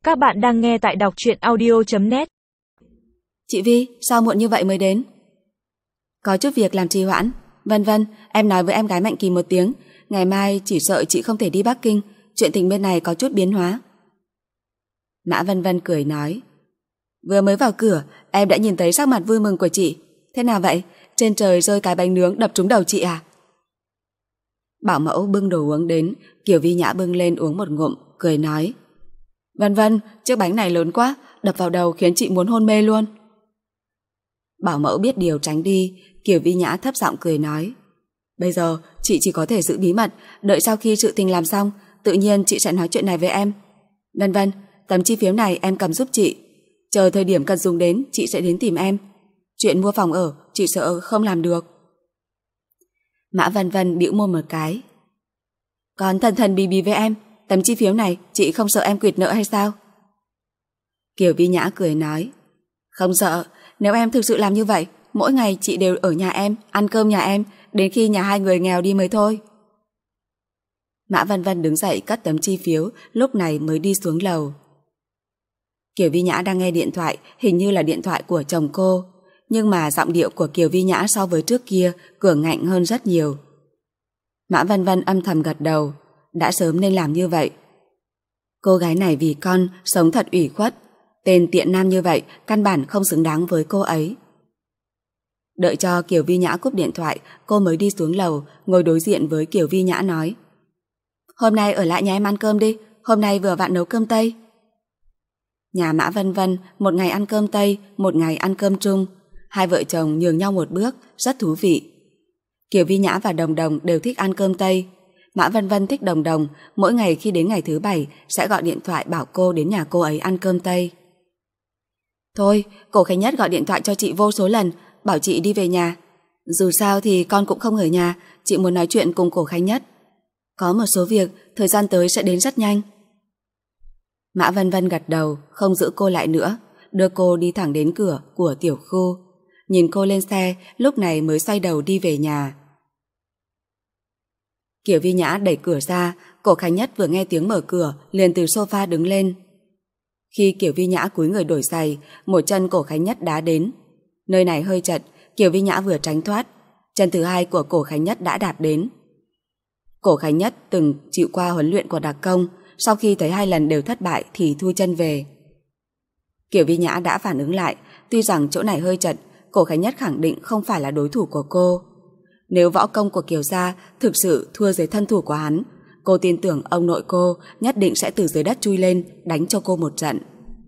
Các bạn đang nghe tại đọc truyện audio.net. Chị Vi, sao muộn như vậy mới đến? Có chút việc làm trì hoãn. Vân Vân, em nói với em gái Mạnh Kỳ một tiếng. Ngày mai chỉ sợ chị không thể đi Bắc Kinh. Chuyện tình bên này có chút biến hóa. Mã Vân Vân cười nói. Vừa mới vào cửa, em đã nhìn thấy sắc mặt vui mừng của chị. Thế nào vậy? Trên trời rơi cái bánh nướng đập trúng đầu chị à? Bảo mẫu bưng đồ uống đến, Kiều Vi Nhã bưng lên uống một ngụm, cười nói. Vân Vân, chiếc bánh này lớn quá, đập vào đầu khiến chị muốn hôn mê luôn. Bảo mẫu biết điều tránh đi, Kiều Vi Nhã thấp giọng cười nói. Bây giờ chị chỉ có thể giữ bí mật, đợi sau khi sự tình làm xong, tự nhiên chị sẽ nói chuyện này với em. Vân Vân, tấm chi phiếu này em cầm giúp chị. Chờ thời điểm cần dùng đến, chị sẽ đến tìm em. Chuyện mua phòng ở, chị sợ không làm được. Mã Vân Vân bĩu môi một cái. Còn thần thần bí bí với em, tấm chi phiếu này chị không sợ em quỵt nợ hay sao? Kiều Vi Nhã cười nói. Không sợ, nếu em thực sự làm như vậy, mỗi ngày chị đều ở nhà em, ăn cơm nhà em, đến khi nhà hai người nghèo đi mới thôi. Mã Vân Vân đứng dậy cất tấm chi phiếu, lúc này mới đi xuống lầu. Kiều Vi Nhã đang nghe điện thoại, hình như là điện thoại của chồng cô. Nhưng mà giọng điệu của Kiều Vi Nhã so với trước kia cường ngạnh hơn rất nhiều. Mã Vân Vân âm thầm gật đầu, đã sớm nên làm như vậy. Cô gái này vì con sống thật ủy khuất, tên tiện nam như vậy căn bản không xứng đáng với cô ấy. Đợi cho Kiều Vi Nhã cúp điện thoại, cô mới đi xuống lầu, ngồi đối diện với Kiều Vi Nhã nói. Hôm nay ở lại nhà em ăn cơm đi, hôm nay vừa vặn nấu cơm Tây. Nhà Mã Vân Vân một ngày ăn cơm Tây, một ngày ăn cơm Trung. Hai vợ chồng nhường nhau một bước, rất thú vị. Kiều Vi Nhã và Đồng Đồng đều thích ăn cơm Tây. Mã Vân Vân thích Đồng Đồng, mỗi ngày khi đến ngày thứ Bảy sẽ gọi điện thoại bảo cô đến nhà cô ấy ăn cơm Tây. Thôi, cô Khánh Nhất gọi điện thoại cho chị vô số lần, bảo chị đi về nhà. Dù sao thì con cũng không ở nhà, chị muốn nói chuyện cùng cô Khánh Nhất. Có một số việc, thời gian tới sẽ đến rất nhanh. Mã Vân Vân gật đầu, không giữ cô lại nữa, đưa cô đi thẳng đến cửa của tiểu khu. Nhìn cô lên xe, lúc này mới xoay đầu đi về nhà. Kiều Vi Nhã đẩy cửa ra, cô Khánh Nhất vừa nghe tiếng mở cửa, liền từ sofa đứng lên. Khi Kiều Vi Nhã cúi người đổi giày, một chân cổ Khánh Nhất đá đến. Nơi này hơi chật, Kiều Vi Nhã vừa tránh thoát, chân thứ hai của cổ Khánh Nhất đã đạp đến. Cổ Khánh Nhất từng chịu qua huấn luyện của đặc công, sau khi thấy 2 lần đều thất bại thì thu chân về. Kiều Vi Nhã đã phản ứng lại, tuy rằng chỗ này hơi chật, cổ Khánh Nhất khẳng định không phải là đối thủ của cô. Nếu võ công của Kiều gia thực sự thua dưới thân thủ của hắn, cô tin tưởng ông nội cô nhất định sẽ từ dưới đất chui lên đánh cho cô một trận.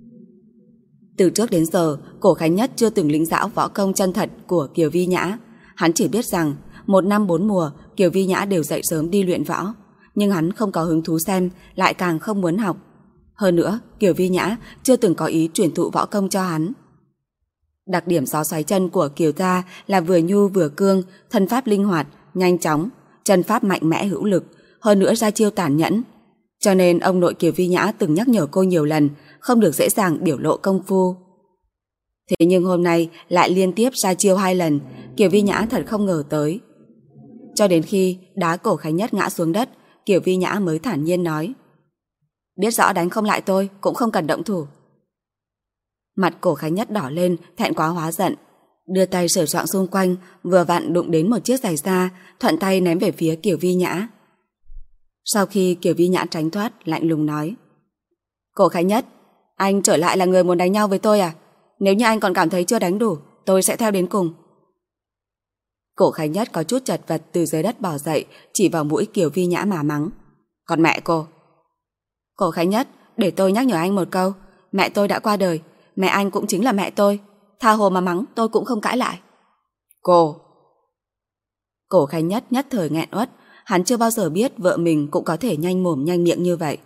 Từ trước đến giờ, cổ Khánh Nhất chưa từng lĩnh giáo võ công chân thật của Kiều Vi Nhã. Hắn chỉ biết rằng 1 năm 4 mùa Kiều Vi Nhã đều dậy sớm đi luyện võ, nhưng hắn không có hứng thú xem, lại càng không muốn học. Hơn nữa, Kiều Vi Nhã chưa từng có ý truyền thụ võ công cho hắn. Đặc điểm gió xoáy chân của Kiều gia là vừa nhu vừa cương, thân pháp linh hoạt, nhanh chóng, chân pháp mạnh mẽ hữu lực, hơn nữa ra chiêu tàn nhẫn. Cho nên ông nội Kiều Vi Nhã từng nhắc nhở cô nhiều lần không được dễ dàng biểu lộ công phu. Thế nhưng hôm nay lại liên tiếp ra chiêu 2 lần, Kiều Vi Nhã thật không ngờ tới. Cho đến khi đá cổ Khánh Nhất ngã xuống đất, Kiều Vi Nhã mới thản nhiên nói. Biết rõ đánh không lại tôi, cũng không cần động thủ. Mặt cổ Khánh Nhất đỏ lên, thẹn quá hóa giận, đưa tay sờ soạng xung quanh, vừa vặn đụng đến một chiếc giày da, thuận tay ném về phía Kiều Vi Nhã. Sau khi Kiều Vi Nhã tránh thoát, lạnh lùng nói. Cổ Khánh Nhất, anh trở lại là người muốn đánh nhau với tôi à? Nếu như anh còn cảm thấy chưa đánh đủ, tôi sẽ theo đến cùng. Cổ Khánh Nhất có chút chật vật từ dưới đất bò dậy, chỉ vào mũi Kiều Vi Nhã mà mắng. Còn mẹ cô? Cổ Khánh Nhất, để tôi nhắc nhở anh một câu, mẹ tôi đã qua đời, mẹ anh cũng chính là mẹ tôi, tha hồ mà mắng tôi cũng không cãi lại. Cô! Cổ Khánh Nhất nhất thời nghẹn uất, hắn chưa bao giờ biết vợ mình cũng có thể nhanh mồm nhanh miệng như vậy.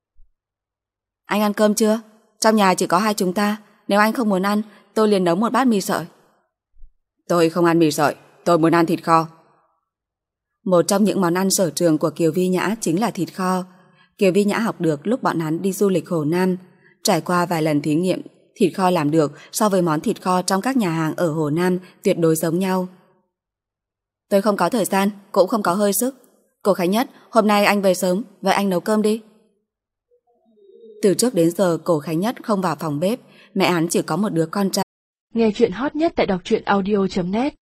Anh ăn cơm chưa? Trong nhà chỉ có 2 chúng ta, nếu anh không muốn ăn, tôi liền nấu một bát mì sợi. Tôi không ăn mì sợi, tôi muốn ăn thịt kho. Một trong những món ăn sở trường của Kiều Vi Nhã chính là thịt kho. Kiều Vi Nhã học được lúc bọn hắn đi du lịch Hồ Nam. Trải qua vài lần thí nghiệm, thịt kho làm được so với món thịt kho trong các nhà hàng ở Hồ Nam tuyệt đối giống nhau. Tôi không có thời gian, cũng không có hơi sức. Cô Khánh Nhất, hôm nay anh về sớm, vậy anh nấu cơm đi. Từ trước đến giờ Cổ Khánh Nhất không vào phòng bếp, mẹ hắn chỉ có một đứa con trai. Nghe chuyện hot nhất tại đọc truyện audio.net